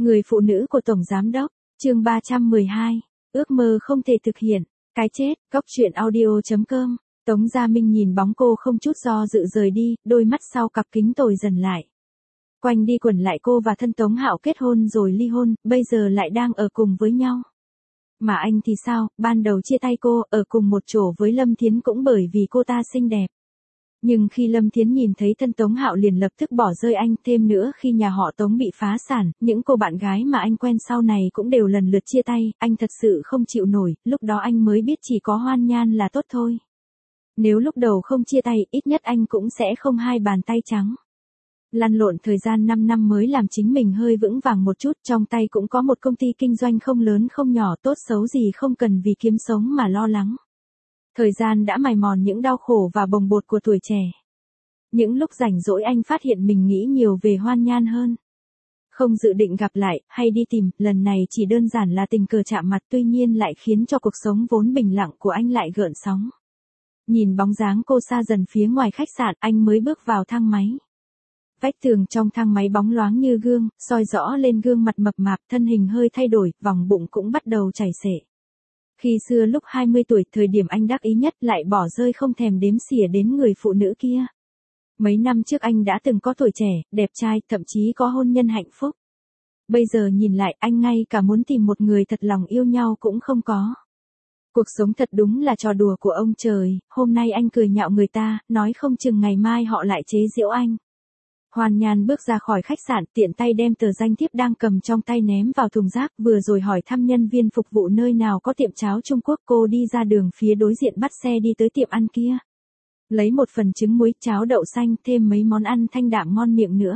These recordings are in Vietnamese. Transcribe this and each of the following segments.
Người phụ nữ của Tổng Giám Đốc, chương 312, ước mơ không thể thực hiện, cái chết, góc truyện audio.com, Tống Gia Minh nhìn bóng cô không chút do dự rời đi, đôi mắt sau cặp kính tồi dần lại. Quanh đi quẩn lại cô và thân Tống Hạo kết hôn rồi ly hôn, bây giờ lại đang ở cùng với nhau. Mà anh thì sao, ban đầu chia tay cô, ở cùng một chỗ với Lâm Thiến cũng bởi vì cô ta xinh đẹp. Nhưng khi Lâm Thiến nhìn thấy thân Tống Hạo liền lập tức bỏ rơi anh, thêm nữa khi nhà họ Tống bị phá sản, những cô bạn gái mà anh quen sau này cũng đều lần lượt chia tay, anh thật sự không chịu nổi, lúc đó anh mới biết chỉ có Hoan Nhan là tốt thôi. Nếu lúc đầu không chia tay, ít nhất anh cũng sẽ không hai bàn tay trắng. Lăn lộn thời gian 5 năm mới làm chính mình hơi vững vàng một chút, trong tay cũng có một công ty kinh doanh không lớn không nhỏ, tốt xấu gì không cần vì kiếm sống mà lo lắng. Thời gian đã mài mòn những đau khổ và bồng bột của tuổi trẻ. Những lúc rảnh rỗi anh phát hiện mình nghĩ nhiều về Hoan Nhan hơn. Không dự định gặp lại, hay đi tìm, lần này chỉ đơn giản là tình cờ chạm mặt, tuy nhiên lại khiến cho cuộc sống vốn bình lặng của anh lại gợn sóng. Nhìn bóng dáng cô xa dần phía ngoài khách sạn, anh mới bước vào thang máy. Vách tường trong thang máy bóng loáng như gương, soi rõ lên gương mặt mập mạp, thân hình hơi thay đổi, vòng bụng cũng bắt đầu chảy xệ. Khi xưa lúc 20 tuổi, thời điểm anh đắc ý nhất, lại bỏ rơi không thèm đếm xỉa đến người phụ nữ kia. Mấy năm trước anh đã từng có tuổi trẻ, đẹp trai, thậm chí có hôn nhân hạnh phúc. Bây giờ nhìn lại, anh ngay cả muốn tìm một người thật lòng yêu nhau cũng không có. Cuộc sống thật đúng là trò đùa của ông trời, hôm nay anh cười nhạo người ta, nói không chừng ngày mai họ lại chế giễu anh. Hoan Nhan bước ra khỏi khách sạn, tiện tay đem tờ danh thiếp đang cầm trong tay ném vào thùng rác, vừa rồi hỏi thăm nhân viên phục vụ nơi nào có tiệm cháo Trung Quốc, cô đi ra đường phía đối diện bắt xe đi tới tiệm ăn kia. Lấy một phần trứng muối, cháo đậu xanh, thêm mấy món ăn thanh đạm ngon miệng nữa.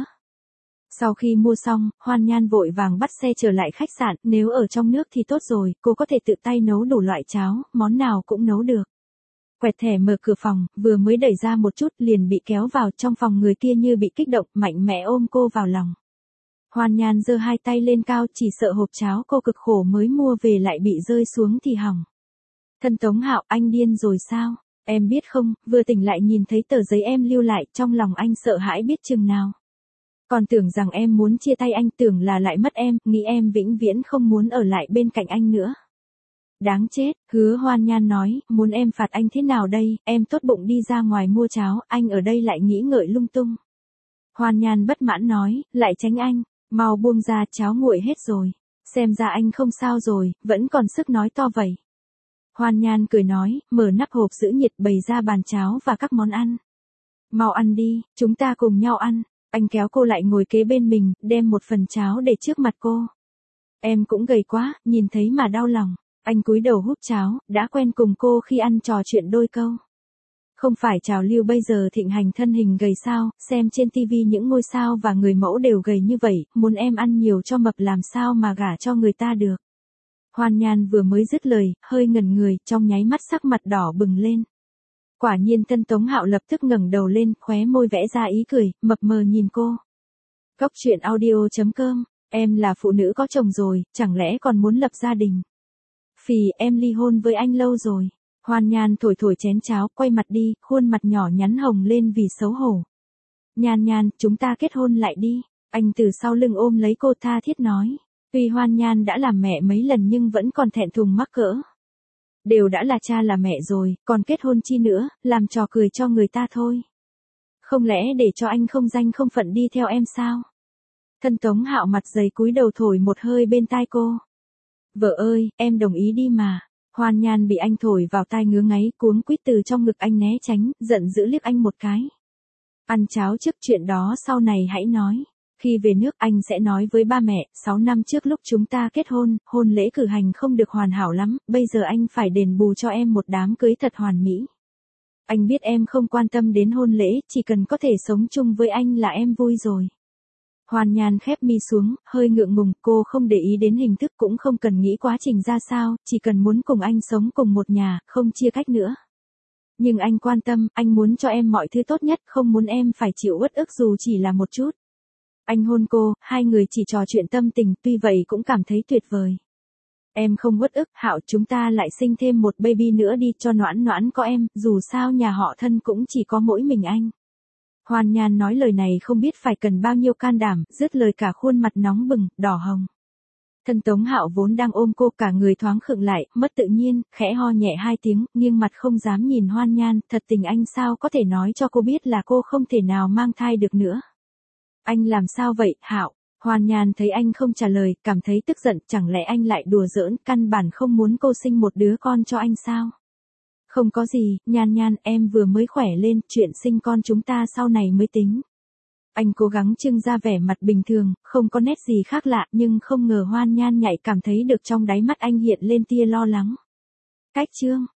Sau khi mua xong, Hoan Nhan vội vàng bắt xe trở lại khách sạn, nếu ở trong nước thì tốt rồi, cô có thể tự tay nấu đủ loại cháo, món nào cũng nấu được. Quẹt thẻ mở cửa phòng, vừa mới đẩy ra một chút liền bị kéo vào, trong phòng người kia như bị kích động, mạnh mẽ ôm cô vào lòng. Hoan Nhan giơ hai tay lên cao, chỉ sợ hộp cháo cô cực khổ mới mua về lại bị rơi xuống thì hỏng. Thân Tống Hạo, anh điên rồi sao? Em biết không, vừa tỉnh lại nhìn thấy tờ giấy em lưu lại, trong lòng anh sợ hãi biết chừng nào. Còn tưởng rằng em muốn chia tay anh, tưởng là lại mất em, nghĩ em vĩnh viễn không muốn ở lại bên cạnh anh nữa. Đáng chết, Hứa Hoan Nhan nói, muốn em phạt anh thế nào đây, em tốt bụng đi ra ngoài mua cháo, anh ở đây lại nghĩ ngợi lung tung. Hoan Nhan bất mãn nói, lại tránh anh, mau buông ra, cháo nguội hết rồi. Xem ra anh không sao rồi, vẫn còn sức nói to vậy. Hoan Nhan cười nói, mở nắp hộp giữ nhiệt, bày ra bàn cháo và các món ăn. Mau ăn đi, chúng ta cùng nhau ăn. Anh kéo cô lại ngồi kế bên mình, đem một phần cháo để trước mặt cô. Em cũng gầy quá, nhìn thấy mà đau lòng. Anh cúi đầu húp cháo, đã quen cùng cô khi ăn trò chuyện đôi câu. Không phải trào lưu bây giờ thịnh hành thân hình gầy sao, xem trên tivi những ngôi sao và người mẫu đều gầy như vậy, muốn em ăn nhiều cho mập làm sao mà gả cho người ta được. Hoan Nhan vừa mới dứt lời, hơi ngẩn người, trong nháy mắt sắc mặt đỏ bừng lên. Quả nhiên thân Tống Hạo lập tức ngẩng đầu lên, khóe môi vẽ ra ý cười, mập mờ nhìn cô. Góc truyện audio.com, em là phụ nữ có chồng rồi, chẳng lẽ còn muốn lập gia đình? Phì, em ly hôn với anh lâu rồi. Hoan Nhan thổi thổi chén cháo, quay mặt đi, khuôn mặt nhỏ nhắn hồng lên vì xấu hổ. Nhan Nhan, chúng ta kết hôn lại đi. Anh từ sau lưng ôm lấy cô tha thiết nói. Tuy Hoan Nhan đã làm mẹ mấy lần nhưng vẫn còn thẹn thùng mắc cỡ. Đều đã là cha là mẹ rồi, còn kết hôn chi nữa, làm trò cười cho người ta thôi. Không lẽ để cho anh không danh không phận đi theo em sao? Thân Tống Hạo mặt dày cúi đầu thổi một hơi bên tai cô. Vợ ơi, em đồng ý đi mà. Hoan Nhan bị anh thổi vào tai ngứa ngáy, cuống quýt từ trong ngực anh né tránh, giận dữ liếc anh một cái. Ăn cháo trước, chuyện đó sau này hãy nói. Khi về nước anh sẽ nói với ba mẹ, 6 năm trước lúc chúng ta kết hôn, hôn lễ cử hành không được hoàn hảo lắm, bây giờ anh phải đền bù cho em một đám cưới thật hoàn mỹ. Anh biết em không quan tâm đến hôn lễ, chỉ cần có thể sống chung với anh là em vui rồi. Hoan Nhan khép mi xuống, hơi ngượng ngùng, cô không để ý đến hình thức cũng không cần nghĩ quá trình ra sao, chỉ cần muốn cùng anh sống cùng một nhà, không chia cách nữa. Nhưng anh quan tâm, anh muốn cho em mọi thứ tốt nhất, không muốn em phải chịu uất ức dù chỉ là một chút. Anh hôn cô, hai người chỉ trò chuyện tâm tình, tuy vậy cũng cảm thấy tuyệt vời. Em không uất ức, Hạo, chúng ta lại sinh thêm một baby nữa đi, cho Noãn Noãn có em, dù sao nhà họ thân cũng chỉ có mỗi mình anh. Hoan Nhan nói lời này không biết phải cần bao nhiêu can đảm, dứt lời cả khuôn mặt nóng bừng, đỏ hồng. Thân Tống Hạo vốn đang ôm cô, cả người thoáng khựng lại, mất tự nhiên, khẽ ho nhẹ 2 tiếng, nghiêng mặt không dám nhìn Hoan Nhan, thật tình anh sao có thể nói cho cô biết là cô không thể nào mang thai được nữa. Anh làm sao vậy, Hạo? Hoan Nhan thấy anh không trả lời, cảm thấy tức giận, chẳng lẽ anh lại đùa giỡn, căn bản không muốn cô sinh một đứa con cho anh sao? Không có gì, Nhan Nhan, em vừa mới khỏe lên, chuyện sinh con chúng ta sau này mới tính. Anh cố gắng trưng ra vẻ mặt bình thường, không có nét gì khác lạ, nhưng không ngờ Hoan Nhan nhạy cảm thấy được trong đáy mắt anh hiện lên tia lo lắng. Cách chương